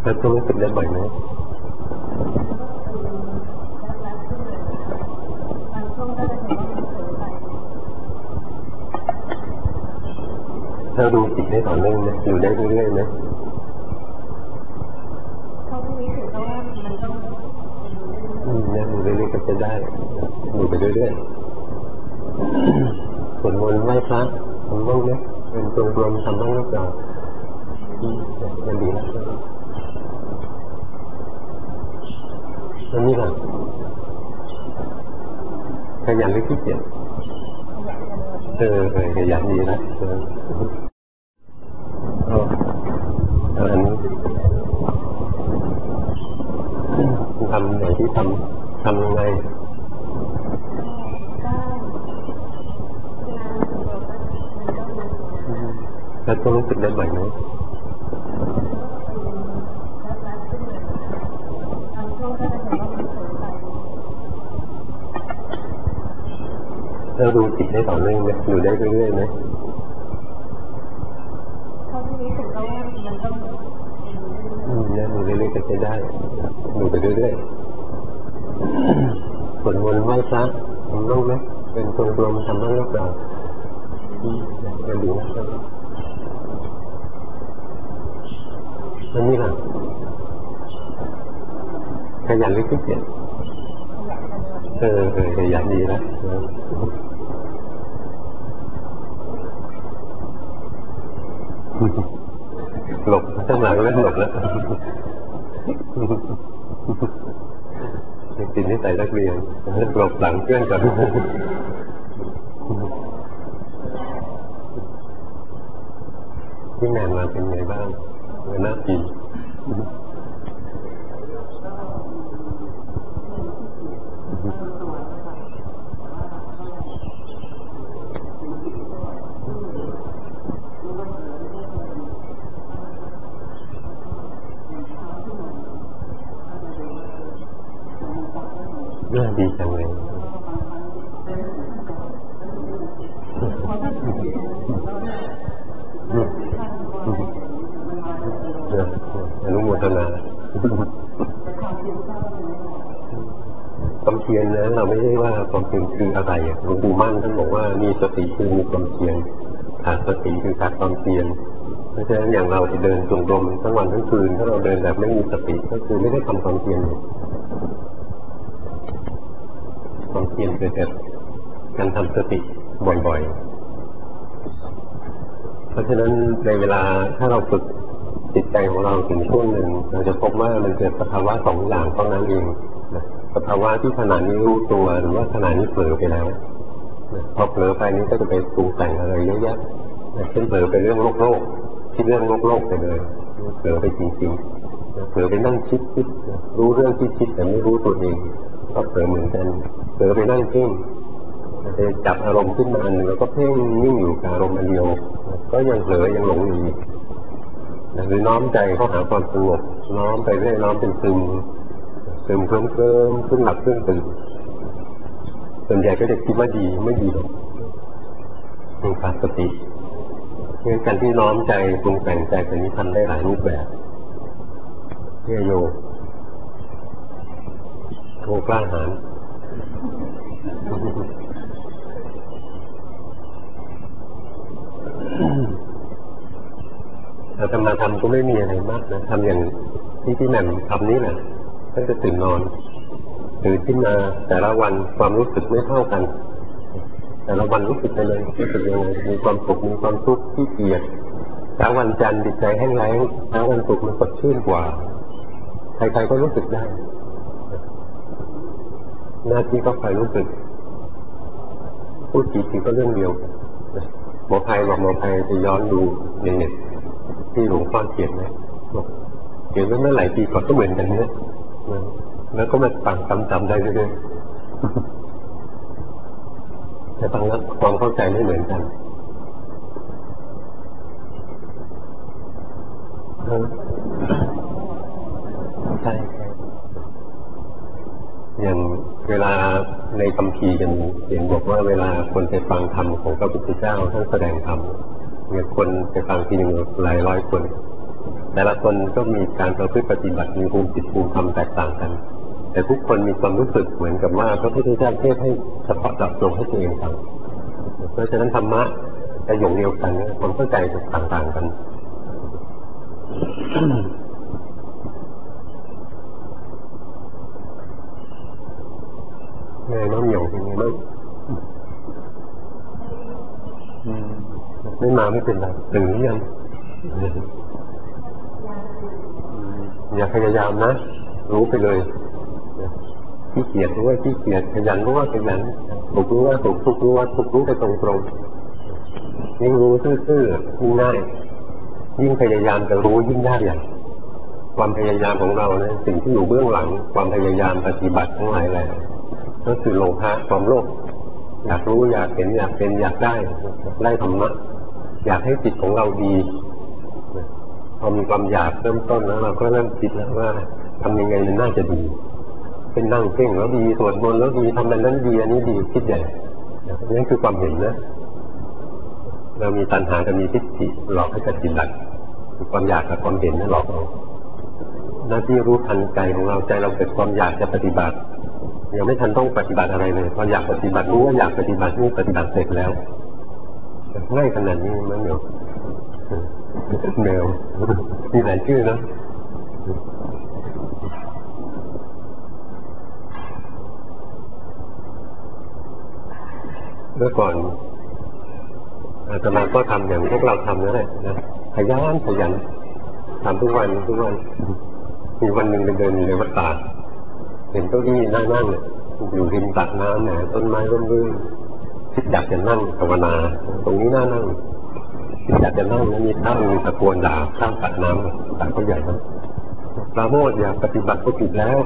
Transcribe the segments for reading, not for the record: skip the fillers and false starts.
แล้วก็รู้สึกได้บ่อยไหมถ้าดูจิตได้ต่อเนื่องนะอยู่ได้เรื่อยๆนะนะดูเรื่อยๆก็จะได้ดูไปเรื่อยๆส่วนมนต์ไหว้พระทำบ้างไหมเป็นตัวรวมทำบ้างหรือเปล่ามันดีนะอันนี้ล่ะขยันหรือขี้เกียจขยันดีนะอันนี้ทำอย่างที่ทำยังไงแล้วก็รู้สึกได้บ่อยไหมเราดูจิตได้ต่อเนื่องไหมอยู่ได้เรื่อยๆไหมนะดูเรื่อยๆก็จะได้ดูไปเรื่อยๆส่วนมนต์ไหว้พระทำบ้างไหมเป็นตัวรวมทำบ้างหรือเปล่ามันดีนะอันนี้ล่ะขยันหรือขี้เกียจขยันดีนะหลบข้างหลังแล้วหลบแล้วติดนิสัยนักเรียนหลบหลังเพื่อนก่อนที่งานมาเป็นไงบ้างน่ากินน่าดีจังเลยอนุโมทนาความเพียรนะเราไม่ใช่ว่าความเพียรคืออะไรหลวงปู่มั่นท่านบอกว่ามีสติคือมีความเพียรขาดสติคือขาดความเพียรเพราะฉะนั้นอย่างเราจะเดินจงกรมทั้งวันทั้งคืนถ้าเราเดินแบบไม่มีสติก็คือไม่ได้ทำความเพียรความเพียรเกิดจากการทำสติบ่อยๆเพราะฉะนั้นในเวลาถ้าเราฝึกจิตใจของเราถึงช่วงหนึ่งเราจะพบว่ามันเกิดสภาวะสองอย่างเท่านั้นเองสภาวะที่ขณะนี้รู้ตัวหรือว่าขณะนี้เผลอไปแล้วพอเผลอไปนี้ก็จะไปปรุงแต่งอะไรเยอะแยะเช่นเผลอไปเรื่องโลกคิดเรื่องโลกไปเลยเผลอไปจริงๆเผลอไปนั่งคิดรู้เรื่องที่คิดแต่ไม่รู้ตัวเองก็เผลอเหมือนกันเผลอไปนั่งเพ่งไปจับอารมณ์ขึ้นมาอันหนึ่งแล้วก็เพ่งนิ่งอยู่กับอารมณ์อันเดียวก็ยังเผลอยังหลงอยู่หรือน้อมใจเข้าหาความสงบน้อมไปเรื่อยน้อมเป็นซึมเคลิ้มขึ้นหลับขึ้นตื่นส่วนใหญ่ก็จะคิดว่าดีไม่ดีหรอกเป็นขาดสติงั้นการที่น้อมใจปรุงแต่งใจแบบนี้ทำได้หลายรูปแบบเนี่ยโยโทกล้าหาญอาตมาทำก็ไม่มีอะไรมากนะทำอย่างที่พี่แหม่มทำนี้แหละตั้งแต่ตื่นนอนตื่นขึ้นมาแต่ละวันความรู้สึกไม่เท่ากันแต่ละวันรู้สึกไปเลยรู้สึกยังไงมีความสุขมีความทุกข์ขี้เกียจเช้าวันจันทร์จิตใจแห้งแล้งเช้าวันศุกร์มันสดชื่นกว่าใครๆก็รู้สึกได้หน้าที่ก็คอยรู้สึกพูดทีก็เรื่องเดียวหมอไพบอกหมอไพจะย้อนดูในเน็ตที่หลวงพ่อเขียนนะเขียนไว้เมื่อหลายปีก่อนก็เหมือนกันเนี่ยแล้วก็มาฟังจำได้เรื่อยๆแต่ฟังแล้วความเข้าใจไม่เหมือนกันใช่อย่างเวลาในคัมภีร์กันเขียนบอกว่าเวลาคนไปฟังธรรมของพระพุทธเจ้าท่านแสดงธรรมเนี่ยคนไปฟังทีหนึ่งหลายร้อยคนแต่ละคนก็มีการประพฤติปฏิบัติมีภูมิจิตภูมิธรรมแตกต่างกันแต่ทุกคนมีความรู้สึกเหมือนกับว่าพระพุทธเจ้าเทศให้เฉพาะเจาะจงให้ตัวเองฟังเพราะฉะนั้นธรรมะจะอย่างเดียวกันความเข้าใจต่างๆกันไงน้องเหนียวเป็นไงบ้างไม่มาไม่เป็นไรตื่นหรือยังอย่าพยายามนะรู้ไปเลยขี้เกียจรู้ว่าขี้เกียจขยันรู้ว่าขยันถูกรู้ว่าถูกทุกรู้ว่าทุกรู้ไปตรงๆยิ่งรู้ซื่อๆยิ่งง่ายยิ่งพยายามจะรู้ยิ่งยากอย่างความพยายามของเราเนี่ยสิ่งที่อยู่เบื้องหลังความพยายามปฏิบัติทั้งหลายแหละก็คือโลภะความโลภอยากรู้อยากเห็นอยากเป็นอยากได้ธรรมะอยากให้จิตของเราดีพอมีความอยากเริ่มต้นแล้วเราก็เริ่มคิดแล้วว่าทำยังไงมันน่าจะดีเป็นนั่งเพ่งแล้วดีสวดมนต์แล้วดีทำแบบนั้นดีอันนี้ดีคิดใหญ่นั่นคือความเห็นนะเรามีตัณหากับมีทิฏฐิหลอกให้ปฏิบัติความอยากกับความเห็นนั่นหลอกเราหน้าที่รู้ทันใจของเราใจเราเกิดความอยากจะปฏิบัติยังไม่ทันต้องปฏิบัติอะไรเลยพออยากปฏิบัติรู้ว่าอยากปฏิบัตินี่ปฏิบัติเสร็จแล้วง่ายขนาดนี้มั้งเหรอแมวมีหลายชื่อนะเมื่อก่อนอาตมาก็ทำอย่างพวกเราทำนั่นแหละนะขยันทำทุกวันมีวันหนึ่งเดินในวัดป่าเห็นเก้าอี้นั่งอยู่ริมสระน้ำเนี่ยต้นไม้ร่มรื่นคิดอยากจะนั่งภาวนาตรงนี้น่านั่งคิดอยากจะนั่งแล้วมีท่านมีตะโกนด่าข้างสระน้ำสระก็ใหญ่นะปราโมทอยากปฏิบัติก็ผิดแล้ว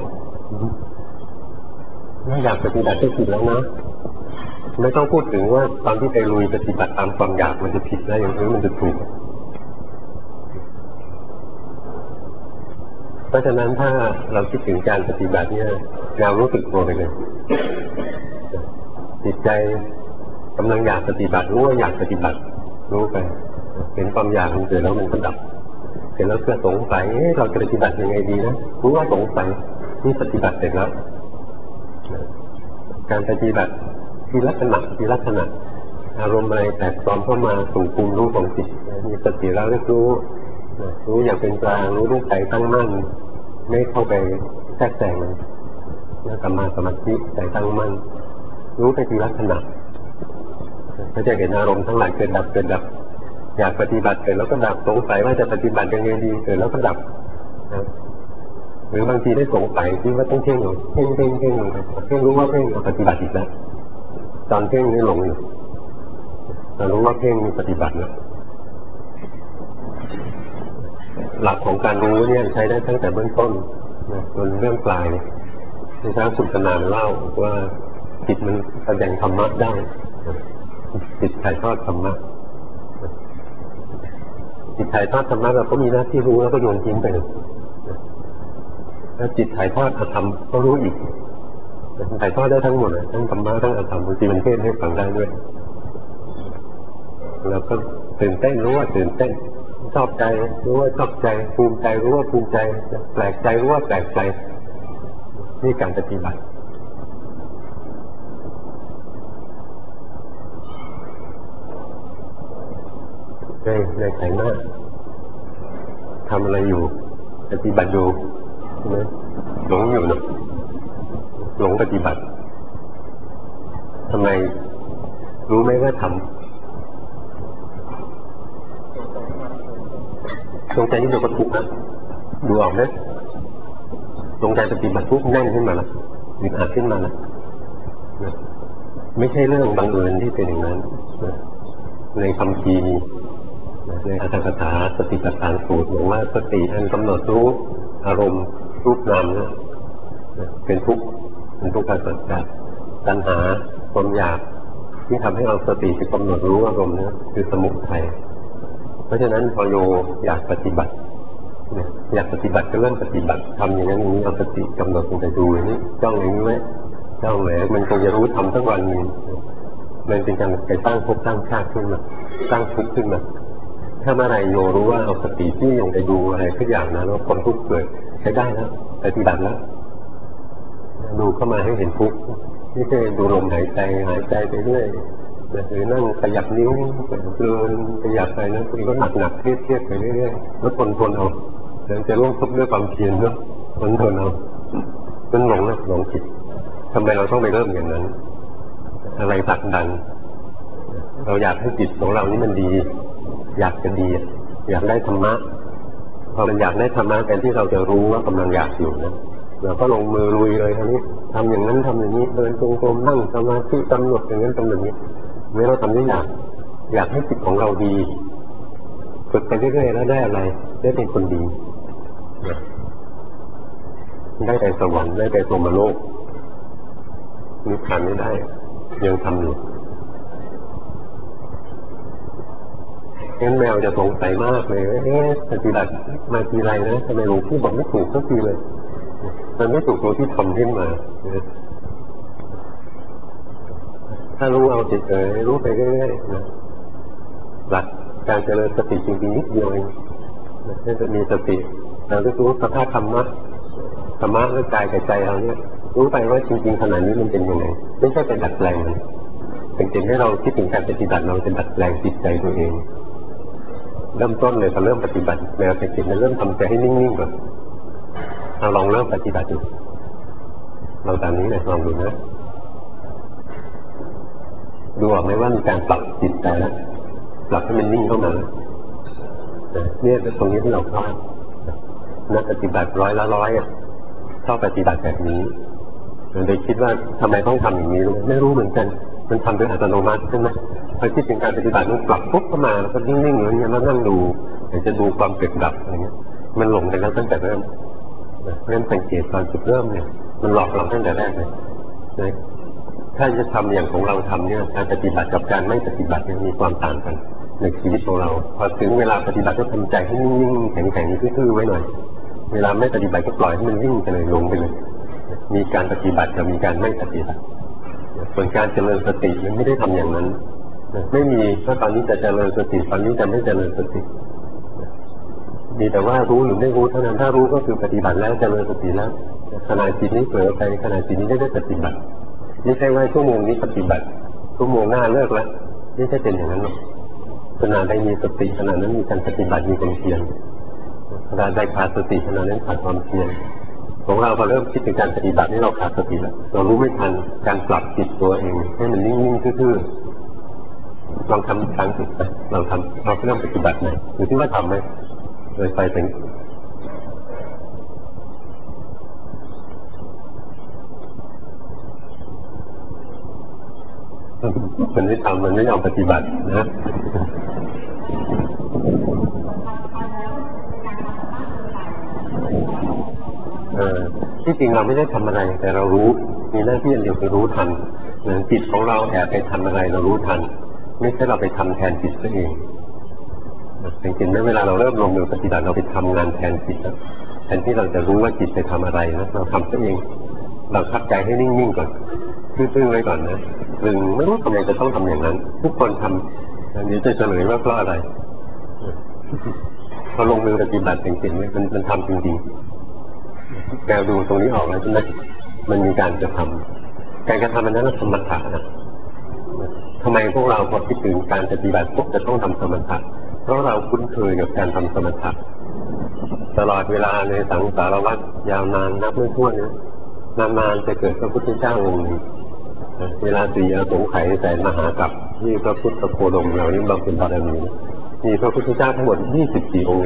ไม่อยากปฏิบัติก็ผิดแล้วนะไม่ต้องพูดถึงว่าตอนที่ไปลุยปฏิบัติตามความอยากมันจะผิดได้อย่างนี้มันจะถูกเพราะฉะนั้นถ้าเราคิดถึงการปฏิบัติเนี่ยเรารู้สึกตัวไปเลยจิตใจกำลังอยากปฏิบัติรู้ว่าอยากปฏิบัติรู้ไปเห็นความอยากมันเกิดแล้วมันก็ดับเห็นแล้วเกิดสงสัยเราจะปฏิบัติยังไงดีนะรู้ว่าสงสัยนี่ปฏิบัติเสร็จแล้วการปฏิบัติที่ลักษณะอารมณ์อะไรแตกปลอมเข้ามาสู่ภูมิรู้ของจิตมีสติแล้วรู้อย่างเป็นกลางรู้ด้วยใจตั้งมั่นไม่เข้าไปแทรกแซงมันสัมมาสมาธิใจตั้งมั่นรู้ไปที่ลักษณะก็จะเห็นอารมณ์ทั้งหลายเกิดดับอยากปฏิบัติเกิดแล้วก็ดับสงสัยว่าจะปฏิบัติยังไงดีเกิดแล้วก็ดับหรือบางทีได้สงสัยที่ว่าต้องเพ่งอยู่เพ่งรู้ว่าเพ่งปฏิบัติอีกแล้วตอนเพ่งนี่หลงอยู่แต่รู้ว่าเพ่งมีปฏิบัติแล้วหลักของการรู้เนี่ยใช้ได้ตั้งแต่เบื้องต้นจนเรื่องปลายในทางสุตนานเล่าว่าจิตมันแสดงธรรมะได้จิตถ่ายทอดธรรมะจิตถ่ายทอดธรรมะเราก็มีหน้าที่รู้แล้วก็โยนทิ้งไปแล้วจิตถ่ายทอดอธรรมก็รู้อีกถ่ายทอดได้ทั้งหมดเลยทั้งธรรมะทั้งอธรรมบางทีมันเทศให้ฟังได้ด้วยแล้วก็ตื่นเต้นรู้ว่าตื่นเต้นชอบใจรู้ว่าชอบใจภูมิใจรู้ว่าภูมิใจแปลกใจรู้ว่าแปลกใจนี่การปฏิบัติในใจหน้าทำอะไรอยู่ปฏิบัติอยู่นะหลงอยู่นะหลงปฏิบัติทำไมรู้ไหมว่าทำดวงใจนี่เราก็ถูกนะดูออกไหมดวงใจปฏิบัติปุ๊บแน่นขึ้นมาละอึดอัดขึ้นมาละไม่ใช่เรื่องบังเอิญที่เป็นอย่างนั้นในคำพีในอัตถกถาสติปัฏฐานสูตรบอกว่าสติอันกำหนดรู้อารมณ์รูปนามเนี่ยเป็นทุกข์การเกิดจากตัณหาความอยากที่ทำให้เราสติไปกำหนดรู้อารมณ์นี้คือสมุทัยเพราะฉะนั้นพอโยอยากปฏิบัติก็เริ่มปฏิบัติทำอย่างนั้นอย่างนี้เอาสติกำหนดลงไปดูอย่างนี้จ้องอย่างนี้ไว้จ้องเลยมันคงจะรู้ทำทั้งวันนี้มันเป็นการไปตั้งภพตั้งชาติขึ้นมาตั้งทุกข์ขึ้นมาถ้าเมื่อไรโยรู้ว่าเอาสติที่ลงไปดูอะไรทุกอย่างนะแล้วคนทุกข์เกิดใช้ได้แล้วปฏิบัติแล้วดูเข้ามาให้เห็นทุกข์ไม่ใช่ดูลมหายใจไปเรื่อยหรือนั่งขยับนิ้วเพลินขยับไปนะคุณก็หนักเครียดไปเรื่อยๆแล้วทนเอาเดี๋ยวจะร่วมทุกข์ด้วยความเพียรเนาะทนเอามันหลงผิดทำไมเราต้องไปเริ่มอย่างนั้นอะไรผลักดันเราอยากให้จิตของเรานี่มันดีอยากจะดีอยากได้ธรรมะพอมันอยากได้ธรรมะแทนที่เราจะรู้ว่ากำลังอยากอยู่นะเราก็ลงมือลุยเลยทีนี้ทำอย่างนั้นทำอย่างนี้เดินจงกรมนั่งสมาธิกำหนดอย่างนั้นกำหนดนี้ไม่เราทำได้อยากให้จิตของเราดีฝึกไปเรื่อยๆแล้วได้อะไรได้เป็นคนดีได้แต่สวรรค์ได้แต่พรหมโลกนิพพานไม่ได้ยังทำอยู่งั้นแมวจะสงสัยมากเลยปฏิบัติมาทีไรนะทำไมหลวงพี่บอกไม่ถูกสักทีเลยมันไม่ถูกตัวที่ทำขึ้นมาถ้ารู้เอาเฉยๆรู้ไปเรื่อยๆนะหลักการเจริญสติจริงๆนิดเดียวเองถ้าจะมีสติเราจะรู้สภาพธรรมะและกายกับใจเราเนี่ยรู้ไปว่าจริงๆขณะนี้มันเป็นยังไงไม่ใช่เป็นดัดแปลงมันเป็นให้เราคิดถึงการปฏิบัติเราจะดัดแปลงจิตใจตัวเองเริ่มต้นเลยพอเริ่มปฏิบัติแนวจิตเริ่มทำใจให้นิ่งๆก่อนเราลองเริ่มปฏิบัติดูเราตามนี้เลยลองดูนะดูออกไหมว่ามีการปรับจิตใจแล้วปรับให้มันนิ่งเข้ามาเนี่ยตรงนี้ที่เราพลาดนักปฏิบัติ100%ชอบปฏิบัติแบบนี้เราได้คิดว่าทำไมต้องทำอย่างนี้ไม่รู้เหมือนกันมันทำโดยอัตโนมัติใช่ไหมพอคิดถึงการปฏิบัติมันปรับปุ๊บเข้ามาแล้วก็นิ่งๆอย่างเงี้ยแล้วนั่งดูอยากจะดูความเกิดดับอะไรเงี้ยมันหลงไปแล้วตั้งแต่เริ่มสังเกตตอนจุดเริ่มเนี่ยมันหลอกเราตั้งแต่แรกเลยนะถ้าจะทำอย่างของเราทำเนี่ยการปฏิบัติกับการไม่ปฏิบัติเนี่ยมีความต่างกันในชีวิตของเราพอถึงเวลาปฏิบัติก็ทำใจให้นิ่งๆแข็งๆทื่อๆไว้หน่อยเวลาไม่ปฏิบัติก็ปล่อยให้มันวิ่งไปเลยหลงไปเลยมีการปฏิบัติกับมีการไม่ปฏิบัติส่วนการเจริญสติมันไม่ได้ทำอย่างนั้นไม่มีว่าตอนนี้จะเจริญสติตอนนี้จะไม่เจริญสติมีแต่ว่ารู้หรือไม่รู้เท่านั้นถ้ารู้ก็คือปฏิบัติแล้วเจริญสติแล้วขณะจิตนี้เผลอไปขณะจิตนี้ได้ปฏิบัติไม่ใช่ว่าชั่วโมงนี้ปฏิบัติชั่วโมงหน้าเลิกแล้วไม่ใช่เป็นอย่างนั้นหรอกขณะใดมีสติขณะนั้นมีการปฏิบัติมีความเพียรขณะใดขาดสติขณะนั้นขาดความเพียรของเราพอเริ่มคิดถึงการปฏิบัตินี่เราขาดสติแล้วเรารู้ไม่ทันการปรับจิตตัวเองให้มันนิ่งๆทื่อๆลองทำครั้งสุดไปเราเริ่มปฏิบัติไหนหรือที่ว่าทำไหมโดยไปถึงมันไม่ทำมันไม่ยอมปฏิบัตินะที่จริงเราไม่ได้ทำอะไรแต่เรารู้มีหน้าที่อันเดียวคือรู้ทันจิตของเราแอบไปทำอะไรเรารู้ทันไม่ใช่เราไปทำแทนจิตตัวเองจริงๆเวลาเราเริ่มลงมือปฏิบัติเราไปทำงานแทนจิตแทนที่เราจะรู้ว่าจิตไปทำอะไรนะเราทำตัวเองเราทับใจให้นิ่งๆก่อนซื่อๆไว้ก่อนนะไม่รู้ทำไมจะต้องทำอย่างนั้นทุกคนทำอันนี้จะเฉลยว่าเพราะอะไรพอลงมือปฏิบัติจริงๆมันทำจริงๆแกดูตรงนี้ออกแล้วใช่ไหมมันมีการกระทำการกระทำมันนั้นสมถะนะทำไมพวกเราพอคิดถึงการปฏิบัติพวกจะต้องทำสมถะเพราะเราคุ้นเคยกับการทำสมถะตลอดเวลาในสังสารวัฏยาวนานนับไม่ถ้วนนะนานๆจะเกิดพระพุทธเจ้าองค์หนึ่งเวลาสี่อสงไขยแสนมหากัปที่พระพุทธโคดมเรานี่บำเพ็ญบารมีมีพระพุทธเจ้าทั้งหมด24องค์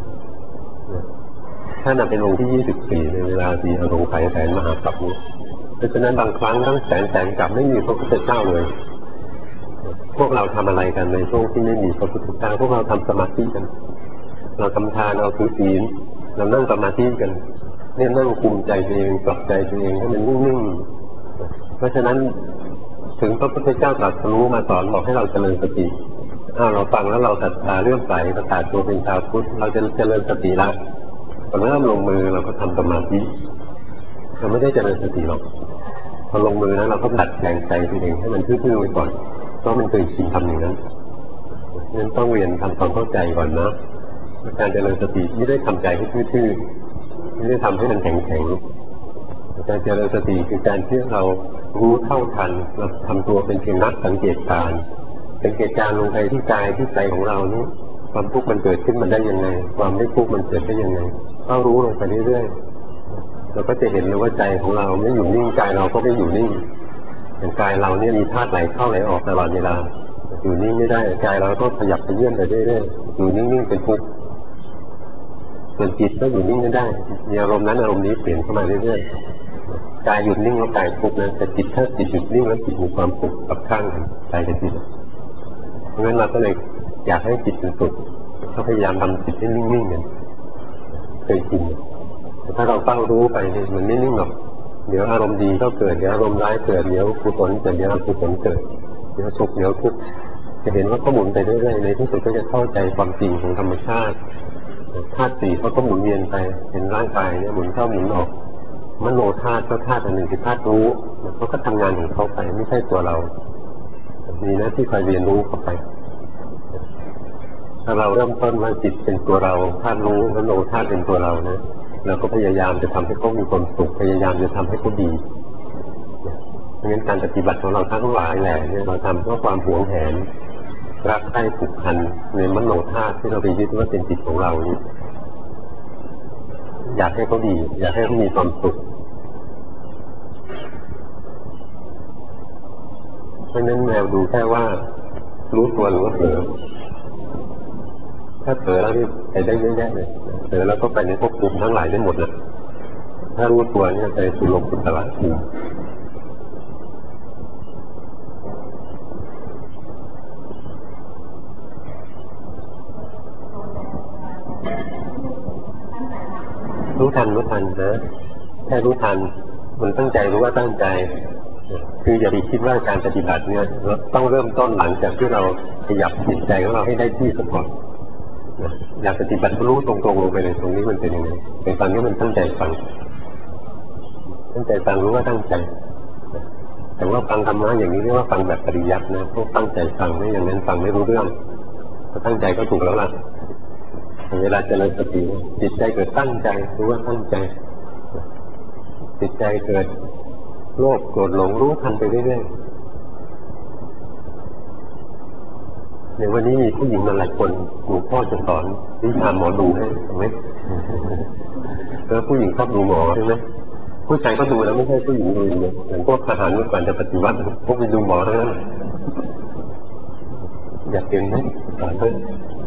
ท่านเป็นองค์ที่24ในเวลาสี่อสงไขยแสนมหากัปนี้เพราะฉะนั้นบางครั้งทั้งแสนกัปไม่มีพระพุทธเจ้าเลยพวกเราทำอะไรกันในช่วงที่ไม่มีพระพุทธเจ้าพวกเราทำสมาธิกันเราทำทานเราถือศีลเรานั่งสมาธิกันเนี่ยนั่งคุมใจตัวเองปรับใจตัวเองให้มันนิ่งๆเพราะฉะนั้นถึงพระพุทธเจ้าตรัสรู้มาสอนบอกให้เราเจริญสติเราฟังแล้วเราศรัทธาเรื่องใสประกาศตัวเป็นชาวพุทธเราจะเจริญสติละพอเริ่มลงมือเราก็ทำสมาธิเราไม่ได้เจริญสติหรอกพอลงมือแล้วเราก็ดัดแปลงใจตัวเองให้มันทื่อๆไว้ก่อนเพราะมันเคยชินทำอย่างนั้นงั้นต้องเรียนทำความเข้าใจก่อนนะการเจริญสติไม่ได้ทำใจให้ทื่อๆไม่ได้ทำให้มันแข็งๆการเจริญสติคือการที่เรารู้เท่าทันเราทำตัวเป็นเพียงนักสังเกตการลงไปที่กายที่ใจของเรานี้ความทุกข์มันเกิดขึ้นมาได้ยังไงความไม่ทุกข์มันเกิดได้ยังไงก็รู้ลงไปเรื่อยๆเราก็จะเห็นเลยว่าใจของเราไม่อยู่นิ่งกายเราก็ไม่อยู่นิ่งอย่างกายเราเนี่ยมีธาตุไหลเข้าไหลออกตลอดเวลาอยู่นิ่งไม่ได้กายเราก็ขยับไปเยื่อนไปเรื่อยๆอยู่นิ่งๆเป็นทุกข์ส่วนจิตก็อยู่นิ่งไม่ได้มีอารมณ์นั้นอารมณ์นี้เปลี่ยนเข้ามาเรื่อยๆกายหยุดนิ่งแล้วกายทุกข์นะแต่จิตถ้าจิตหยุดนิ่งแล้วจิตมีความสุขกับข้างกันกายกับจิตเพราะงั้นเราก็เลยอยากให้จิตเป็นสุขก็พยายามทำจิตให้นิ่งๆกันเคยชินแต่ถ้าเราเฝ้ารู้ไปมันไม่นิ่งหรอกเดี๋ยวอารมณ์ดีก็เกิดเดี๋ยวอารมณ์ร้ายเกิดเดี๋ยวกุศลเกิดเดี๋ยวอกุศลเกิดเดี๋ยวสุขเดี๋ยวทุกข์จะเห็นว่าก็หมุนไปเรื่อยๆในที่สุดก็จะเข้าใจความจริงของธรรมชาติธาตุสี่เขาก็หมุนเวียนไปเห็นร่างกายเนี่ยหมุนเข้าหมุนออกมโนธาตุก็ธาตุอันหนึ่งคือธาตุรู้เขาก็ทำงานของเขาไปไม่ใช่ตัวเรามีหน้าที่คอยเรียนรู้เข้าไปถ้าเราเริ่มต้นว่าจิตเป็นตัวเราธาตุรู้มโนธาตุเป็นตัวเรานะเราก็พยายามจะทำให้เขามีความสุขพยายามจะทำให้เขาดีเพราะงั้นการปฏิบัติของเราทั้งหลายแหละเนี่ยเราทำเพราะความหวงแหนรักใคร่ผูกพันในมโนธาตุที่เราไปยึดว่าเป็นจิตของเรานี่อยากให้เขาดีอยากให้เขามีความสุขเพราะนั้นแนวดูแค่ว่ารู้ตัวหรือว่าเผลอถ้าเผลอแล้วนี่ไปได้เยอะแยะเลยเผลอแล้วก็ไปในภพภูมิทั้งหลายได้หมดเลยถ้ารู้ตัวนี่ไปสู่โลกุตตรภูมิรู้ทันนะแค่รู้ทันมันตั้งใจรู้ว่าตั้งใจคืออย่าไปคิดว่าการปฏิบัติเนี่ยเราต้องเริ่มต้นหลังจากที่เราขยับจิตใจของเราให้ได้ที่ซะก่อนอยากปฏิบัติรู้ตรงๆลงไปเลยตรงนี้มันเป็นยังไงในตอนนี้มันตั้งใจฟังรู้ว่าตั้งใจแต่ว่าฟังธรรมะอย่างนี้เรียกว่าฟังแบบปริยัตินะพวกตั้งใจฟังไม่อย่างนั้นฟังไม่รู้เรื่องถ้าตั้งใจก็ถูกแล้วล่ะเวลาเจริญสติจิตใจเกิดตั้งใจรู้ว่าตั้งใจจิตใจเกิดโลภโกรธหลงรู้ทันไปเรื่อยๆในวันนี้มีผู้หญิงมาหลายคนหลวงพ่อจะสอนวิชาหมอดูให้ถูกไหมแล้วผู้หญิงชอบดูหมอใช่ไหมผู้ชายก็ดูแล้วไม่ใช่ผู้หญิงดูอย่างเดียวอย่างพวกทหารเมื่อก่อนจะปฏิวัติพวกไปดูหมอทั้งนั้นอยากเป็นไหมสอนเพื่อน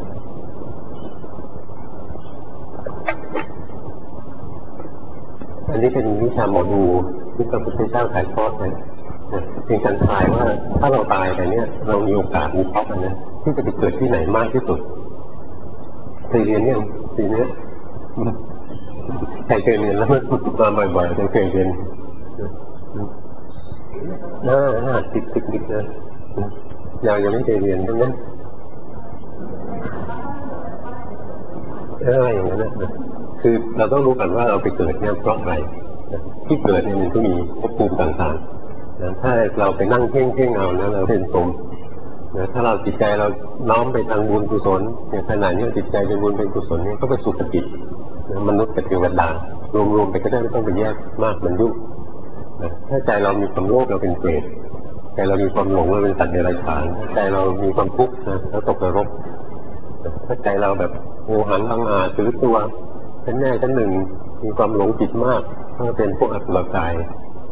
อันนี้เป็นวิชาหมอดูที่พระพุทธเจ้าถ่ายทอดไว้เป็นการทายว่าถ้าเราตายไปเนี่ยเรามีโอกาสมีภพนะที่จะไปเกิดที่ไหนมากที่สุดเคยเรียนเนี่ยปีนี้ใครเคยเรียนแล้วมาบ่อยๆเคยเรียนน่าติดนะยังไม่เคยเรียนทั้งนั้นอย่างนั้นนะคือเราต้องรู้กันว่าเราไปเกิดเนี่ยเพราะอะไรที่เกิดเนี่ยมันก็มีภพภูมิต่างๆนะถ้าเราไปนั่งเพ่งเอานะเราเป็นสมนะถ้าเราจิตใจเราน้อมไปทางบุญกุศลอย่างขณะนี้จิตใจเป็นบุญเป็นกุศลนี่ก็ไปสุขตินะมนุษย์กับเทวดารวมๆไปก็ได้ไม่ต้องไปแยกมากมันยุ่งนะถ้าใจเรามีความโลภเราเป็นเปรตใจเรามีความหลงเราเป็นสัตว์เดรัจฉานใจเรามีความทุกข์นะแล้วตกนรกถ้าใจเราแบบโง่หันลังอาถือตัวชั้นแน่ชั้นหนึ่งมีความหลงจิตมากก็เป็นพวกอสุรกาย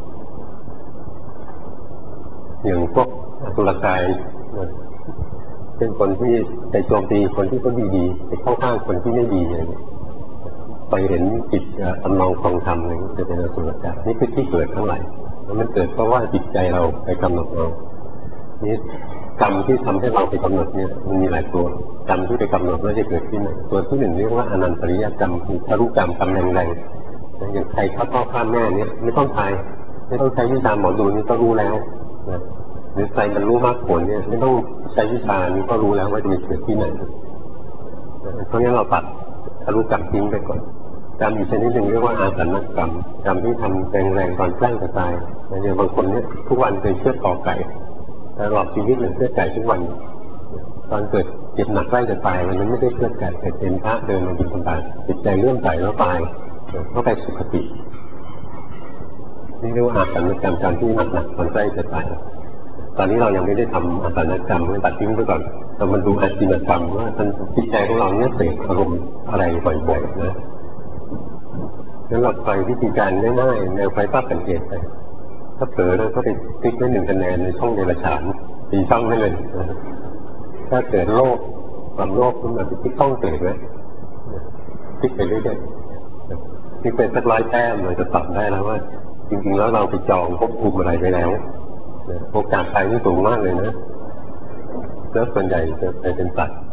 อย่างพวกอสุรกายเป็นคนที่ไปโจมตีคนที่เขาดีๆไปเข้าข้างคนที่ไม่ดีอะไรอย่างนี้ไปเห็นจิตทำนองคลองธรรมอะไรจะเป็นอสุรกายนี่คือที่เกิดทั้งหลายแล้วมันเกิดเพราะว่าจิตใจเราไปกำหนดเรานี่กรรมที่ทำให้เราไปกำหนดเนี่ยมันมีหลายตัวกรรมที่ไปกำหนดว่าจะเกิดที่ไหนตัวที่หนึ่งเรียกว่าอนันตริยกรรมคือทารุกรรมกรรมแรงๆอย่างใครฆ่าพ่อฆ่าแม่เนี่ยไม่ต้องทายไม่ต้องใช้วิชาหมอดูนี่ก็รู้แล้วหรือใครมันรู้มากผลเนี่ยไม่ต้องใช้วิชานี้ก็รู้แล้วว่าจะเกิดที่ไหนเพราะงั้นเราตัดทารุกรรมทิ้งไปก่อนกรรมอีกชนิดหนึ่งเรียกว่าอาสันกรรมกรรมที่ทำแรงๆตอนใกล้จะตายอย่างบางคนเนี่ยทุกวันเคยเชือดคอไก่ตลอดชีวิตเลยเชือดไก่ทุกวันตอนเกิดเจ็บหนักใกล้จะตายมันไม่ได้เกิดจากเป็นพระเดินมาบิณฑบาตจิตใจเลื่อมใสแล้วตายเข้าไปสุคตินี่เรียกว่าอาสนกรรมการที่หนักๆมันใกล้จะตายตอนนี้เรายังไม่ได้ทำอาสนกรรมให้ตัดทิ้งไปก่อนเรามาดูอาชีนกรรมว่าจิตใจของเราเนี่ยเสพอารมณ์อะไรบ่อยๆนะงั้นเราไปวิธีการง่ายๆแนวไฟฟ้าสังเกตไปถ้าเผลอเราก็ไปติ๊กไว้1 คะแนนในช่องเดรัจฉานตีช่องให้เลยถ้าเกิดโลภความโลภขึ้นมาติ๊กช่องเกิดไว้ติ๊กไปเรื่อยๆติ๊กไปสัก100 แต้มเราจะตอบได้แล้วว่าจริงๆแล้วเราไปจองภพภูมิอะไรไปแล้วโอกาสตายนี่สูงมากเลยนะแล้วส่วนใหญ่จะไปเป็นสัตว์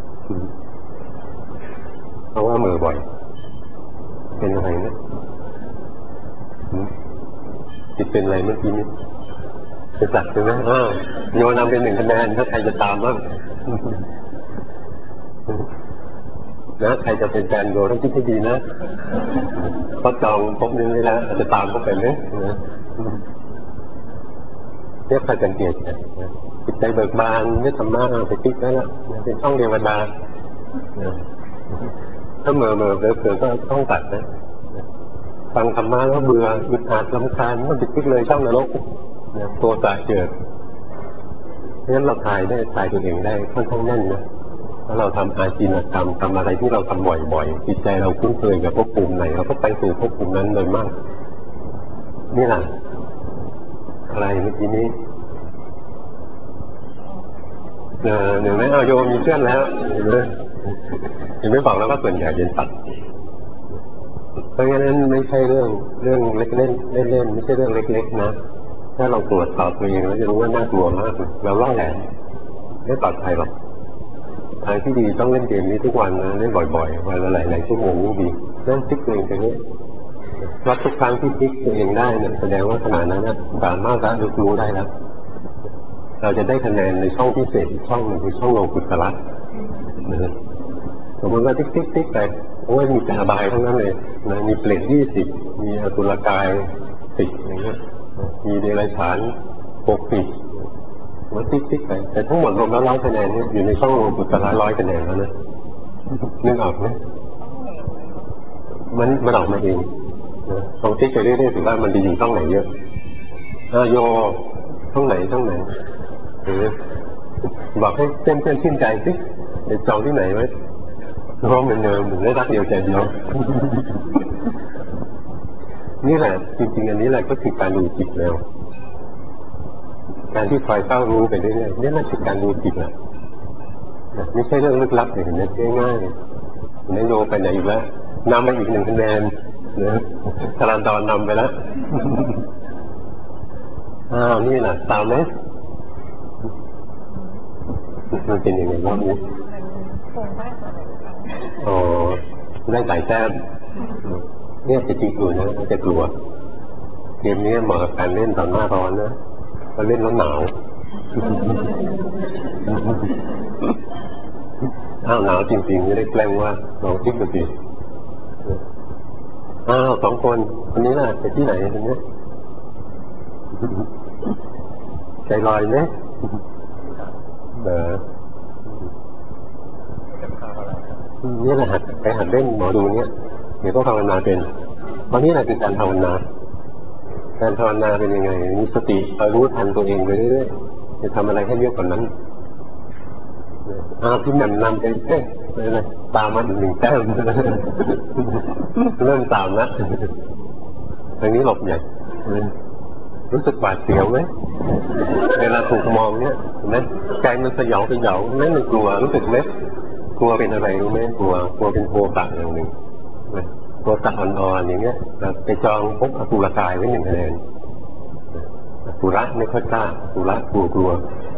เพราะว่ามือบ่อยเป็นอะไรนะจิตเป็นอะไรเมื่อกี้นี้เป็นสัตว์ใช่ไหมโยนำเป็น1 คะแนนถ้าใครจะตามบ้างนะใครจะเป็นแฟนโยต้องคิดให้ดีนะเขาจองพบนึงเลยแล้วจะตามเขาไปไหมเรียกใครสังเกตจิตใจเบิกบานไม่ธรรมะไปติ๊กได้แล้วเป็นช่องเทวดาถ้าเมื่อเผลอก็ต้องตัดนะฟังธรรมะแล้วเบื่ออึดอัดรำคาญมันติดติ๊กเลยช่องนรกตัวตายเกิดเพราะฉะนั้นเราทายตัวเองได้ค่อนข้างแน่นนะถ้าเราทำอาชีนกรรมทำอะไรที่เราทำบ่อยๆจิตใจเราคุ้นเคยกับภพภูมิไหนเราก็ไปสู่ภพภูมินั้นเลยมากนี่แหละอะไรเมื่อกี้นี้เดี๋ยวนี้โยมมีเพื่อนแล้วเห็นไม่บอกแล้วว่าส่วนใหญ่เป็นสัตว์เพราะงั้นไม่ใช่เรื่องเล็กๆเล่นๆไม่ใช่เรื่องเล็กๆนะถ้าเราตรวจสอบตัวเองเราจะรู้ว่าน่ากลัวมากเราล่อแหลมไม่ปลอดภัยหรอกทางที่ดีต้องเล่นเกมนี้ทุกวันนะเล่นบ่อยๆวันละหลายชั่วโมงนี่ดีเล่นพลิกตัวเองไปนี้วัดทุกครั้งที่พลิกตัวเองได้เนี่ยแสดงว่าขนาดนั้นสามารถรู้ได้แล้วเราจะได้คะแนนในช่องพิเศษอีกช่องหนึ่งคือช่องโลกุตระสมมติว่าติ๊กไปโอ้ยมีแต่อบายทั้งนั้นเลยนะมีเปรต20มีอสุรกาย10อย่างเงี้ยมีเดรัจฉาน60มันติ๊กไปแต่ทั้งหมดรวมแล้ว100 คะแนนเนี่ยอยู่ในช่องโลกุตระ100 คะแนนแล้วนะนึกออกไหมมันออกมาเองลองติ๊กไปเรื่อยๆถือว่ามันดีอยู่ช่องไหนเยอะโยช่องไหนบอกให้เพื่อนชื่นใจสิเดี๋ยวจองที่ไหนไว้ร้องเดิมได้รักเดียวใจเดียวนี่แหละจริงๆอันนี้แหละก็คือการดูจิตแล้วการที่คอยเฝ้ารู้ไปเรื่อยๆนี่แหละคือการดูจิตนะไม่ใช่เรื่องลึกลับเลยเห็นไหมง่ายๆนายโยไปไหนอีกแล้วนำไปอีก1 คะแนนนะธารดรนำไปแล้วนี่แหละตามไหมมันเป็นยังไงบ้างนี้ได้หลายแต้มเนี่ยจะจริงอยู่นะจะกลัวเกมนี้เหมาะกับการเล่นตอนหน้าร้อนนะพอเล่นแล้วหนาวหนาวจริงๆไม่ได้แกล้งว่าลองคิดดูสิ2 คนนี้น่ะไปที่ไหนคนนี้ใจลอยไหมนี่แหละไปหัดเล่นหมอดูเนี่ยเดี๋ยวก็ภาวนาเป็นตอนนี้แหละคือการภาวนาเป็นยังไงมีสติรู้ทันตัวเองไปเรื่อยๆจะทำอะไรให้เยอะกว่านั้นพี่แหม่มนำไปตามมาอีก1 แต้มเริ่มตามแล้วทางนี้หลบใหญ่รู้สึกบาดเสียวไหมเวลาถูกมองเนี่ยนะใจมันสยองนั่นมันกลัวรู้สึกไหมกลัวเป็นอะไรรู้ไหมกลัวเป็นโทสะอย่างหนึ่งโทสะอ่อนๆอย่างเงี้ยไปจองพบอสุรกายไว้1 คะแนนอสุระไม่ค่อยกล้าอสุระกลัว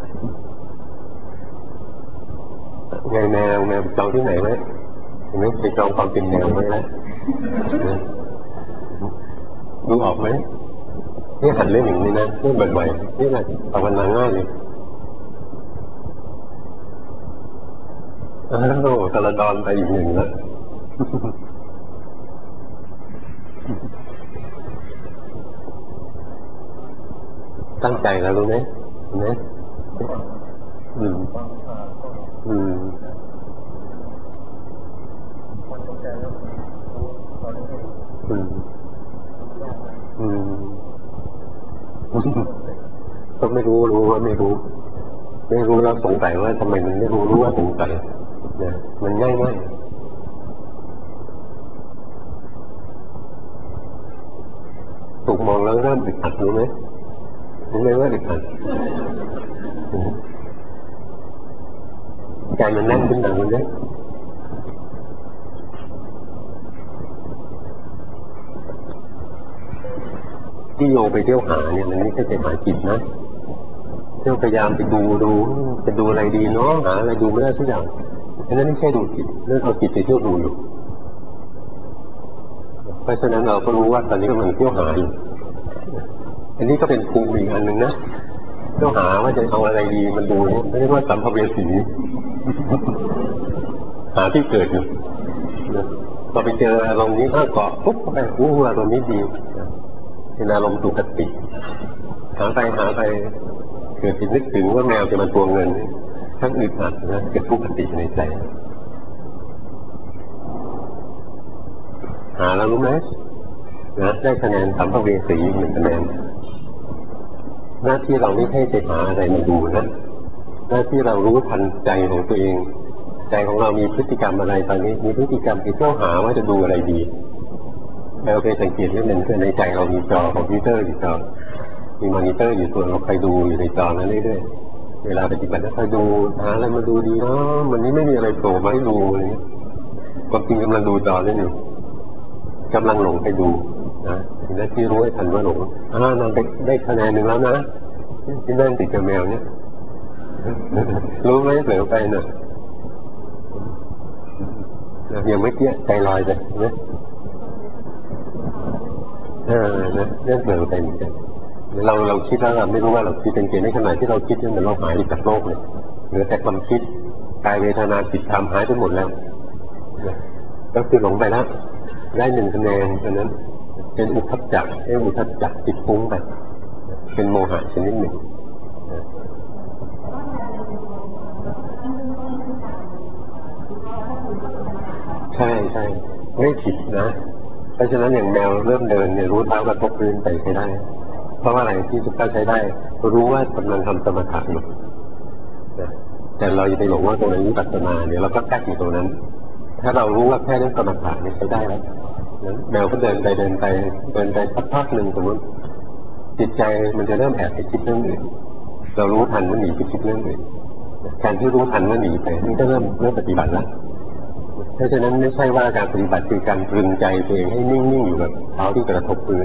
ไงแมวจองที่ไหนไว้เห็นไหมไปจองความเป็นแมวไว้แล้วดูออกไหมนี่หัดเล่นอย่างนี้นะเล่นบ่อยๆนี่แหละภาวนาง่ายเลยตะละดอนไปอีก1แล้วตั้งใจแล้วรู้ไหมเห็นไหมอืมอืมก็ไม่รู้ว่าไม่รู้แล้วสงสัยว่าทำไมมันไม่รู้ว่าสงสัยนะมันง่ายมากถูกมองแล้วเริ่มอึดอัดรู้ไหมว่าอึดอัดใจมันแน่นขึ้นหนังมันเนี่ยที่โยไปเที่ยวหาเนี่ยมันไม่ใช่ไปหาจิตนะเที่ยวพยายามไปดูจะดูอะไรดีเนาะหาอะไรดูไม่ได้ทุกอย่างอันนั้นไม่ใช่ดูจิตเรื่องเอาจิตไปเที่ยวดูอยู่เพราะฉะนั้นเราก็รู้ว่าตอนนี้กำลังเที่ยวหาอยู่อันนี้ก็เป็นภูมิอีกอันหนึ่งนะเที่ยวหาว่าจะเอาอะไรดีมันดูเนี่ยไม่ใช่ว่าสัมภเวสีหาที่เกิดอยู่พอไปเจออารมณ์นี้ถ้าเกาะปุ๊บเข้าไปอารมณ์นี้ดีเป็นอารมณ์สุขติหาไปเกิดจิตนึกถึงว่าแมวจะมาทวงเงินทั้งอึดอัดนะเกิดทุกขติในใจหาแล้วรู้ไหมนะได้คะแนนสัมภเวสี1 คะแนนหน้าที่เราไม่ใช่ไปหาอะไรมาดูนะหน้าที่เรารู้ทันใจของตัวเองใจของเรามีพฤติกรรมอะไรตอนนี้มีพฤติกรรมที่เข้าหาว่าจะดูอะไรดีเราไปสังเกตเรื่องนึงคือในใจเรามีจอคอมพิวเตอร์อยู่จอมีมอนิเตอร์อยู่ตัวเราคอยดูอยู่ในจอนั้นเรื่อยๆเวลาปฏิบัติแล้วคอยดูหาอะไรมาดูดีเนาะวันนี้ไม่มีอะไรโผล่มาให้ดูเลยความจริงกำลังดูจอได้อยู่กำลังหลงไปดูนะถึงได้ที่รู้ให้ทันว่าหลงนอนได้คะแนน1แล้วนะที่นั่งติดกับแมวเนี่ยรู้ไหมเผลอไปน่ะยังไม่เกี้ยใจลอยเลยนะนะเรื่องเผลอไปเหมือนกันเราคิดแล้วเราไม่รู้ว่าเราคิดเป็นเกณฑ์ในขณะที่เราคิดเนี่ยเหมือนเราหายจากโลกเลยเหลือแต่ความคิดกายเวทนาจิตธรรมหายไปหมดแล้วก็คือหลงไปแล้วได้1 คะแนนเพราะนั้นเป็นอุทธัจจะจิตฟุ้งไปเป็นโมหะชนิดหนึ่งใช่ไม่ผิดนะเพราะฉะนั้นอย่างแมวเริ่มเดินเนี่ยรู้เท้ากระทบพื้นไปใช้ได้เพราะว่าอะไรที่ทุกท่านใช้ได้รู้ว่ากำลังทำสมถะอยู่แต่เราอย่าไปหลงว่าตรงนั้นวิปัสสนาเนี่ยเราก็แก้อยู่ตรงนั้นถ้าเรารู้ว่าแค่นั้นสมถะเนี่ยใช้ได้แล้วแมวก็เดินไปสักพักหนึ่งสมมติจิตใจมันจะเริ่มแอบไปคิดเรื่องอื่นเรารู้ทันว่าหนีไปคิดเรื่องอื่นการที่รู้ทันว่าหนีไปนี่ก็เริ่มปฏิบัติแล้วเพราะฉะนั้นไม่ใช่ว่าการปฏิบัติคือการตรึงใจตัวเองให้นิ่งๆอยู่กับเท้าที่กระทบพื้น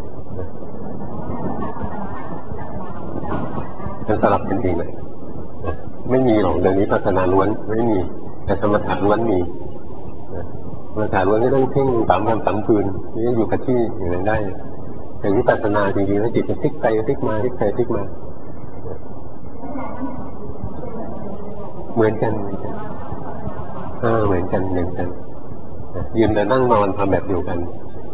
มันสลับกันเองเลยไม่มีหรอกเดี๋ยวนี้ปัสสนาล้วนไม่มีแต่สมถะล้วนมีสมถะล้วนไม่ต้องเพ่ง3 วัน 3 คืนนี่อยู่กับที่อย่างนั้นได้แต่วิปัสสนาจริงๆแล้วจิตจะพลิกไปพลิกมาเหมือนกันเหมือนกันยืนแต่นั่งนอนทำแบบเดียวกัน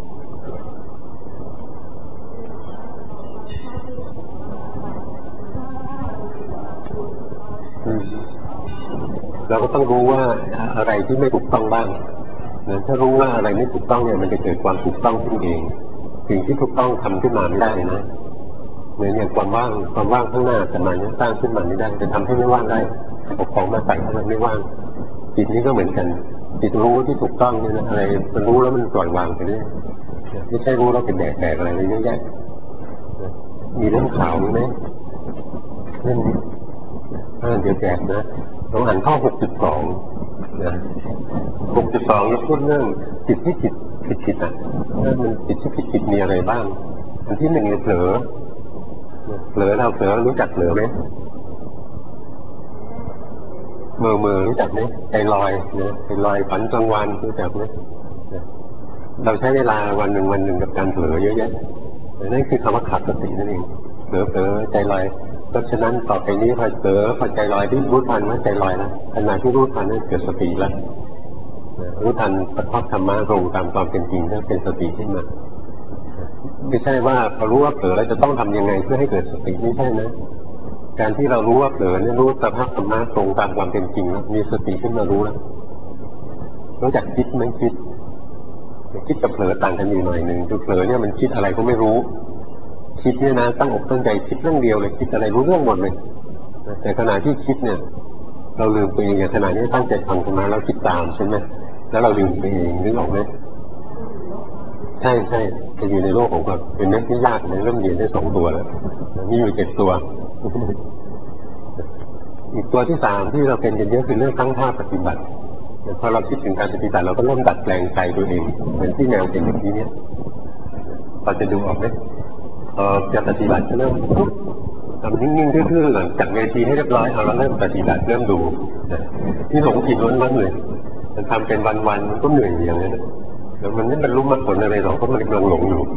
เราก็ต้องรู้ว่าอะไรที่ไม่ถูกต้องบ้างถ้ารู้ว่าอะไรไม่ถูกต้องเนี่ยมันจะเกิดความถูกต้องขึ้นเองสิ่งที่ถูกต้องทำขึ้นมาไม่ได้นะเหมือนอย่างความว่างข้างหน้าแต่มันยังสร้างขึ้นมาไม่ได้จะทำให้ไม่ว่างได้เอาของมาใส่ให้มันไม่ว่างจิตนี้ก็เหมือนกันจิตรู้ที่ถูกต้องเนี่ยนะอะไรมันรู้แล้วมันปล่อยวางไปเรื่อยไม่ใช่รู้แล้วเป็นแดกอะไรเลยเยอะแยะมีเรื่องข่าวไหมเรื่องนี้เดี๋ยวแจกนะเราอ่านข้อ 6.2 นะ6.2แล้วพูดเรื่องจิตที่ผิดอ่ะมันจิตที่ผิดมีอะไรบ้างอันที่1เผลอเรารู้จักเผลอไหมเมื่อรู้จักไหมใจลอยนะใจลอยฝันกลางวันรู้จักไหมเราใช้เวลาวันหนึ่งกับการเผลอเยอะแยะนั่นคือคำว่าขาดสตินั่นเองเผลอใจลอยเพราะฉะนั้นต่อไปนี้พอเผลอพอใจลอยที่รู้ทันว่าใจลอยนะขณะที่รู้ทันนั่นเกิดสติแล้วรู้ทันสภาพธรรมะลงตามความเป็นจริงนั่นเป็นสติขึ้นมาไม่ใช่ว่าพอรู้ว่าเผลอแล้วจะต้องทำยังไงเพื่อให้เกิดสติไม่ใช่นะการที่เรารู้ว่าเผลอเนี่ยรู้สภาพธรรมะตรงตามความเป็นจริงแล้วมีสติขึ้นมารู้แล้วรู้จักคิดไหมคิดคิดกับเผลอต่างกันอยู่หน่อยหนึ่งคือเผลอเนี่ยมันคิดอะไรก็ไม่รู้คิดเนี่ยนะตั้งอกตั้งใจคิดเรื่องเดียวเลยคิดอะไรรู้เรื่องหมดเลยแต่ขณะที่คิดเนี่ยเราลืมตัวเองอย่างขณะนี้ตั้งใจฟังธรรมะแล้วคิดตามใช่ไหมแล้วเราลืมตัวเองนึกออกไหมใช่ใช่จะอยู่ในโลกของเราเป็นเรื่องที่ยากเลยเริ่มเรียนได้2 ตัวแล้วมีอยู่7 ตัวอีกตัวที่3ที่เราเป็นกันเยอะคือเรื่องตั้งท่าปฏิบัติพอเราคิดถึงการปฏิบัติเราก็เริ่มดัดแปลงใจตัวเองเหมือนที่แนวเป็นอย่างนี้เนี่ยพอจะดูออกไหมพอจะปฏิบัติก็เริ่มทำนิ่งๆทื่อๆหลังจากเวทีให้เรียบร้อยเอาเราเริ่มปฏิบัติเริ่มดูที่หลงผิดล้วนๆเลยมันทำเป็นวันๆมันก็เหนื่อยอย่างนี้แล้วมันไม่บรรลุมรรคผลอะไรหรอกเพราะมันกำลังหลงอยู่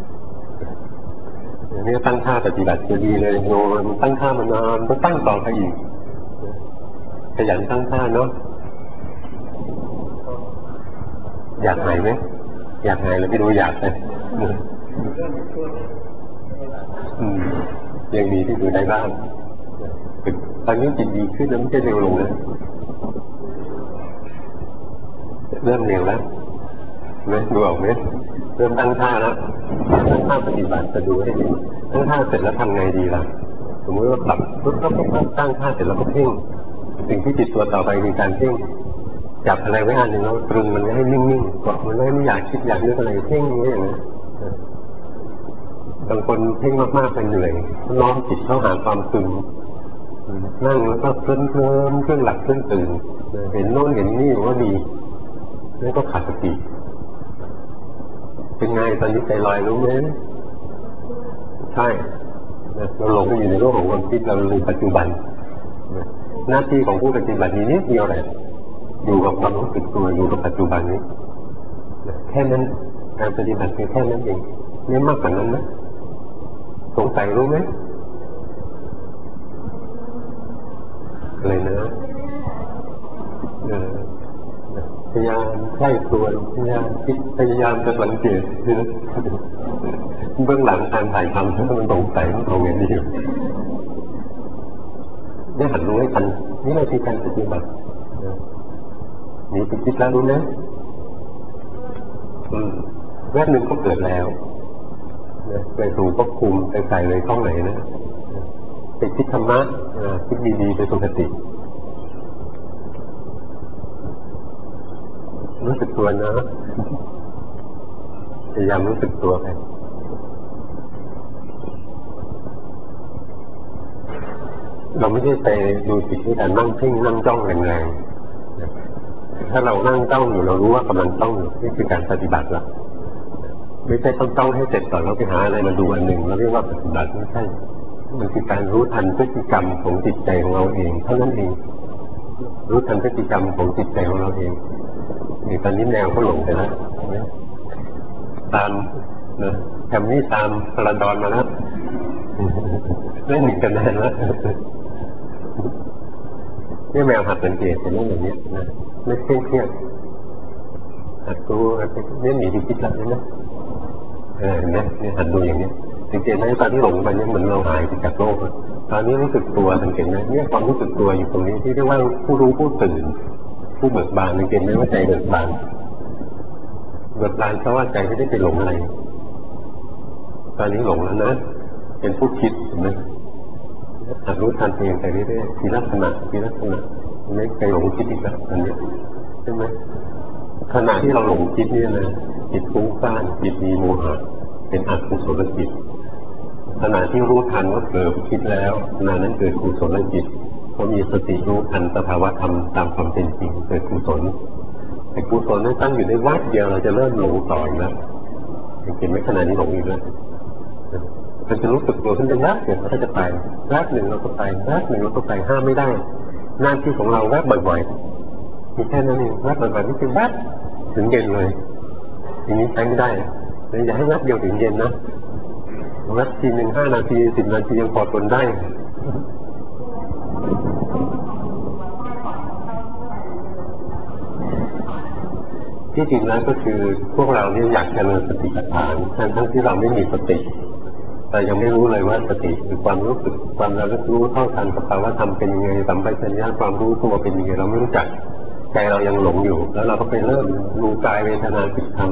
นี่ตั้งท่าปฏิบัติจะดีเลยโยมันตั้งท่ามานานก็ตั้งต่อไปอีกขยันตั้งท่าเนาะอยากหายไหมอยากหายแล้วไม่รู้อยากเลยยังดีที่ดูได้บ้างตอนนี้จิตดีขึ้นแล้วไม่ใช่เร็วลงนะเริ่มเร็วแล้วนะดูออกไหมเริ่มตั้งท่าแล้วตั้งท่าปฏิบัติจะดูให้ดีตั้งท่าเสร็จแล้วทำไงดีล่ะสมมติว่าปรับปุ๊บก็ตั้งท่าเสร็จแล้วก็เพ่งสิ่งที่ติดตัวต่อไปคือการเพ่งจับอะไรไว้อันหนึ่งแล้วตรึงมันไว้ให้นิ่งๆเกาะมันไว้ไม่อยากคิดอยากนึกอะไรเพ่งไว้อย่างนี้บางคนเพ่งมากๆไปเหนื่อยน้อมจิตเข้าหาความตึงนั่งแล้วก็เคลิ้มเครื่องหลับเครื่องตื่นเห็นโน่นเห็นนี่ว่าดีแล้วก็ขาดสติเป็นไงตอนนี้ใจลอยรู้ไหมใช่เราหลงไปอยู่ในโลกของความคิดเราลืมปัจจุบันหน้าที่ของผู้ปฏิบัตินี้นิดเดียวแหละอยู่กับความรู้สึกตัวอยู่กับปัจจุบันนี้แค่นั้นการปฏิบัติเพียงแค่นั้นเองไม่มากกว่านั้นนะสงสัยรู้ไหมอะไรนะพยายามใกล้ตัวพยายามคิดพยายามจะสังเกตเบื้องหลังการถ่ายทำถ้ามันสงสัยมันเอาไงดีได้หัดรู้ให้ทันนี่เราคือการปฏิบัตินี่ไปคิดแล้วรู้นะแวบหนึ่งก็เกิดแล้วไปสู่ภพภูมิไปใส่เลยช่องไหนนะไปคิดธรรมะคิดดีๆไปสุขติรู้สึกตัวนะพยายามรู้สึกตัวไปเราไม่ได้ไปดูจิตด้วยการนั่งเพ่งนั่งจ้องแรงๆถ้าเรานั่งจ้องอยู่เรารู้ว่ากำลังจ้องอยู่นี่คือการปฏิบัติละไม่ใช่ต้องจ้องให้เสร็จก่อนแล้วไปหาอะไรมาดูอันหนึ่งแล้วเรียกว่าปฏิบัติไม่ใช่มันคือการรู้ทันพฤติกรรมของจิตใจของเราเองเท่านั้นเองรู้ทันพฤติกรรมของจิตใจของเราเองนี่ตอนนี้แนวก็หลงไปแล้วตามนะแคมนี่ตามพลาดอนมาแล้วได้1 คะแนนแล้วนี่แมวหัดสังเกตเป็นเรื่องอย่างนี้นะไม่เคร่งเครียดหัดรู้เนี่ยหนีไปคิดแล้วนะเห็นไหมเนี่ยหัดดูอย่างนี้สังเกตไหมตอนที่หลงไปเนี่ยเหมือนเราหายไปจากโลกตอนนี้รู้สึกตัวสังเกตไหมเนี่ยความรู้สึกตัวอยู่ตรงนี้ที่เรียกว่าผู้รู้ผู้ตื่นผู้เบิกบานสังเกตไหมว่าใจเบิกบานเพราะว่าใจไม่ได้ไปหลงอะไรตอนนี้หลงแล้วนะเป็นผู้คิดเห็นไหมหัดรู้ทันเองไปเรื่อยๆทีลักษณะไม่ไปหลงคิดอีกแล้วอันนี้ใช่ไหมขณะที่เราหลงคิดนี่นะจิตฟุ้งซ่านจิตมีโมหะเป็นอกุศลจิตขณะที่รู้ทันว่าเผลอคิดแล้วขณะนั้นเกิดกุศลจิตเพราะมีสติรู้ทันสภาวะธรรมตามความเป็นจริงเกิดกุศลแต่กุศลนั้นตั้งอยู่ในวัดเดียวเราจะเริ่มหลงต่ออีกแล้วเห็นไหมขณะนี้หลงอีกแล้วมันจะรู้สึกตัวขึ้นเป็นแวบเดี๋ยวเราก็จะไปแวบหนึ่งเราก็ไปแวบหนึ่งเราก็ไปห้ามไม่ได้หน้าที่ของเราแวบบ่อยๆมีแค่นั้นเองแวบบ่อยๆนี่เป็นแวบถึงเย็นเลยอย่างนี้ใช้ไม่ได้เลยอย่าให้แวบเดียวถึงเย็นนะแวบทีหนึ่ง5 นาที10 นาทียังพอทนได้ที่จริงแล้วก็คือพวกเราเนี่ยอยากเจริญสติปัฏฐานทั้งที่เราไม่มีสติแต่ยังไม่รู้เลยว่าสติคือความรู้สึกความระลึกรู้เท่าทันสภาวะธรรมเป็นยังไงสัมปชัญญะความรู้ตัวเป็นยังไงเราไม่รู้จักใจเรายังหลงอยู่แล้วเราก็ไปเริ่มรู้กายเวทนาจิตธรรม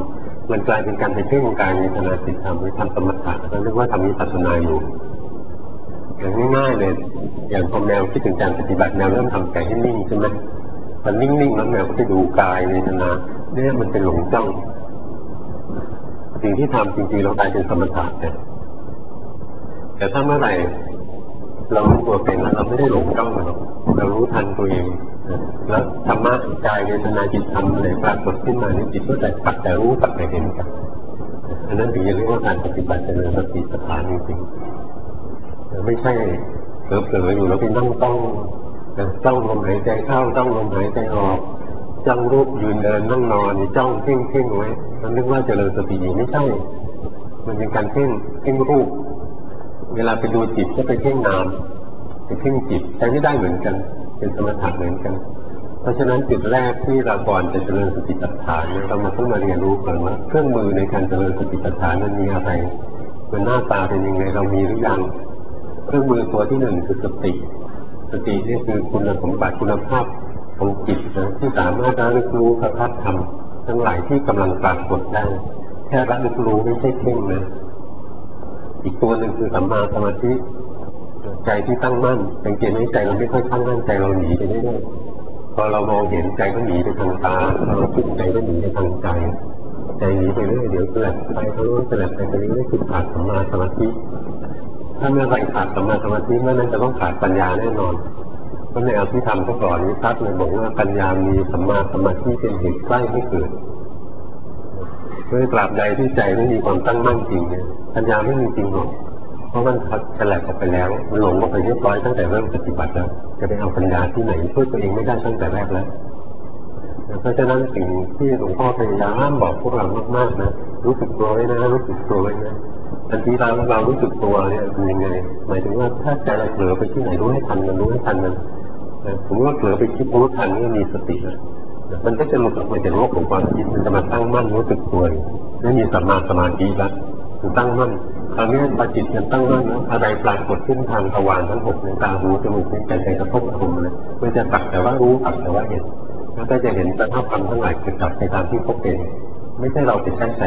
มันกลายเป็นการไปเพ่งกายในขณะจิตทำไปทำสมถะเราเรียกว่าทำวิปัสสนาอยู่อย่างง่ายๆเลยอย่างพอแมวคิดถึงการปฏิบัติแมวเริ่มทำใจให้นิ่งใช่ไหมพอนิ่งๆแล้วแมวก็ไปดูกายในขณะเนี่ยมันเป็นหลงจ้องสิ่งที่ทำจริงๆเรากลายเป็นสมถะแต่ถ้าเมื่อไหร่เรารู้ตัวเป็นแล้วเราไม่ได้หลงจ้องมันหรอกเรารู้ทันตัวเองแล้วธรรมะกายเวทนาจิตธรรมอะไรปรากฏขึ้นมาในจิตก็แต่ปักแต่รู้ปักแต่เห็นกันอันนั้นถึงจะเรียกว่าการปฏิบัติเจริญสติปัฏฐานจริงๆไม่ใช่เผลอๆอยู่แล้วไปนั่งจ้องลมหายใจเข้าจ้องลมหายใจออกจ้องรูปยืนเดินนั่งนอนจ้องเพ่งไว้มันนึกว่าเจริญสติอยู่ไม่ใช่มันเป็นการเพ่งรูปเวลาไปดูจิตก็ไปเพ่งนามไปเพ่งจิตใช้ไม่ได้เหมือนกันเป็นสมถะเหมือนกันเพราะฉะนั้นจุดแรกที่เราก่อนจะเจริญสติปัฏฐานเรามาต้องมาเรียนรู้ก่อนว่าเครื่องมือในการเจริญสติปัฏฐานมันมีอะไรมันหน้าตาเป็นยังไงเรามีหรือยังเครื่องมือตัวที่หนึ่งคือสตินี่คือคุณสมบัติคุณภาพของจิตนะที่สามารถระลึกรู้สภาพธรรมทั้งหลายที่กำลังปรากฏได้แค่ระลึกรู้ไม่ใช่เพ่งนะอีกตัวหนึ่งคือสัมมาสมาธิใจที่ตั้งมั่นสังเกตไหมใจเราไม่ค่อยตั้งมั่นใจเราหนีไปเรื่อยๆพอเรามองเห็นใจก็หนีไปทางตาพอเราคิดใจก็หนีไปทางใจหนีไปเรื่อยเดี๋ยวเกิดไปเขารู้เกิดไปตรงนี้นี่คือขาดสัมมาสมาธิถ้าเมื่อไรขาดสัมมาสมาธิเมื่อนั้นจะต้องขาดปัญญาแน่นอนเพราะในอภิธรรมก็สอนนี้ชัดเลยบอกว่าปัญญามีสัมมาสมาธิเป็นเหตุใกล้ให้เกิดโดยตราบใดที่ใจไม่มีความตั้งมั่นจริงเนี่ยปัญญาไม่มีจริงหรอกเพราะมันฉลับออกไปแล้วมันหลงออกไปเรียบร้อยตั้งแต่เริ่มปฏิบัติแล้วจะไปเอาปัญญาที่ไหนช่วยตัวเองไม่ได้ตั้งแต่แรกแล้วเพราะฉะนั้นสิ่งที่หลวงพ่อพยายามบอกพวกเรามากๆนะรู้สึกตัวไว้นะรู้สึกตัวไว้นะทันทีเรารู้สึกตัวเนี่ยเป็นยังไงหมายถึงว่าถ้าใจเราเผลอไปที่ไหนรู้ให้ทันมันผมว่าเผลอไปคิดรู้ทันนี่มีสตินะมันก็จะหลุดออกมาจากโลกของความคิดมันจะมาตั้งมั่นรู้สึกตัวไม่มีสัมมาสมาธิแล้วมันตั้งมั่นคราวนี้พอจิตมันตั้งมั่นอะไรปรากฏขึ้นทางทวารทั้งหกในตาหูจมูกลิ้นกายใจกระทบอารมณ์เลยมันจะสักแต่ว่ารู้สักแต่ว่าเห็นแล้วก็จะเห็นสภาพธรรมทั้งหลายเกิดดับไปตามที่พบเองไม่ใช่เราเป็นแค่ใจ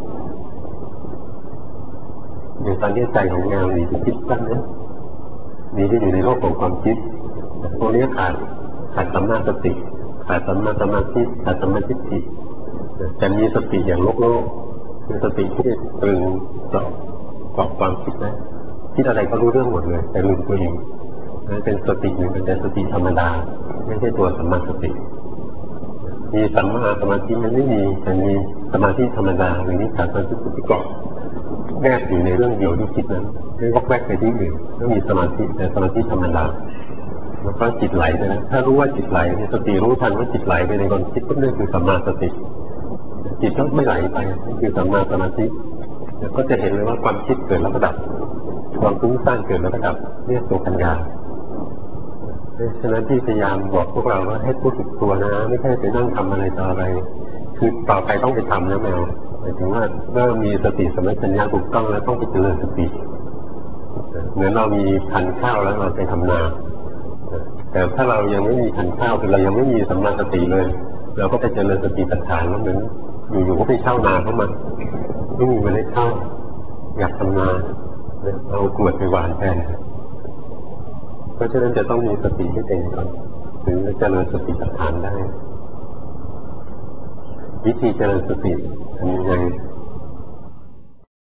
อย่างตอนนี้ใจของแมวหนีไปคิดตั้งนั้นหนีไปอยู่ในโลกของความคิดตัวนี้ขาดสัมมาสติขาดสัมมาสมาธิขาดสัมมาทิฏฐิแต่มีสติอย่างโลกคือสติที่ตรึงเกาะความคิดนะคิดอะไรก็รู้เรื่องหมดเลยแต่ลืมตัวเองนั่นเป็นสติหนึ่งเป็นสติธรรมดาไม่ใช่ตัวสัมมาสติมีสัมมาสมาธิมันไม่มีแต่มีสมาธิธรรมดาหรือนิสัยสันติสุติเกาะแนบอยู่ในเรื่องเดียวที่คิดนั้นไม่วอกแวกไปที่อื่นไม่มีสมาธิแต่สมาธิธรรมดาแล้วก็จิตไหลไปนะถ้ารู้ว่าจิตไหลมีสติรู้ทันว่าจิตไหลไปในความคิดก็นั่นคือสัมมาสติจิตก็ไม่ไหลไปนั่นคือสัมมาสมาธิแล้วก็จะเห็นเลยว่าความคิดเกิดแล้วก็ดับความฟุ้งซ่านเกิดแล้วก็ดับเรียกตัวปัญญาฉะนั้นที่พยายามบอกพวกเราว่าให้รู้สึกตัวนะไม่ใช่ไปนั่งทำอะไรต่ออะไรคือต่อไปต้องไปทำนะแมวหมายถึงว่าเมื่อมีสติสัมปชัญญะถูกต้องแล้วต้องไปเจริญสติเหมือนเรามีพันธุ์ข้าวแล้วเราไปทำนาแต่ถ้าเรายังไม่มีพันธุ์ข้าวคือเรายังไม่มีสัมมาสติเลยเราก็ไปเจริญสติปัฏฐานแล้วเหมือนอยู่ๆก็ไปเช่านาเข้ามาไม่มีเมล็ดข้าวอยากทำนาเอากรวดไปหว่านแทนเพราะฉะนั้นจะต้องมีสติให้เต็มก่อนถึงจะเจริญสติปัฏฐานได้วิธีเจริญสติทำยังไง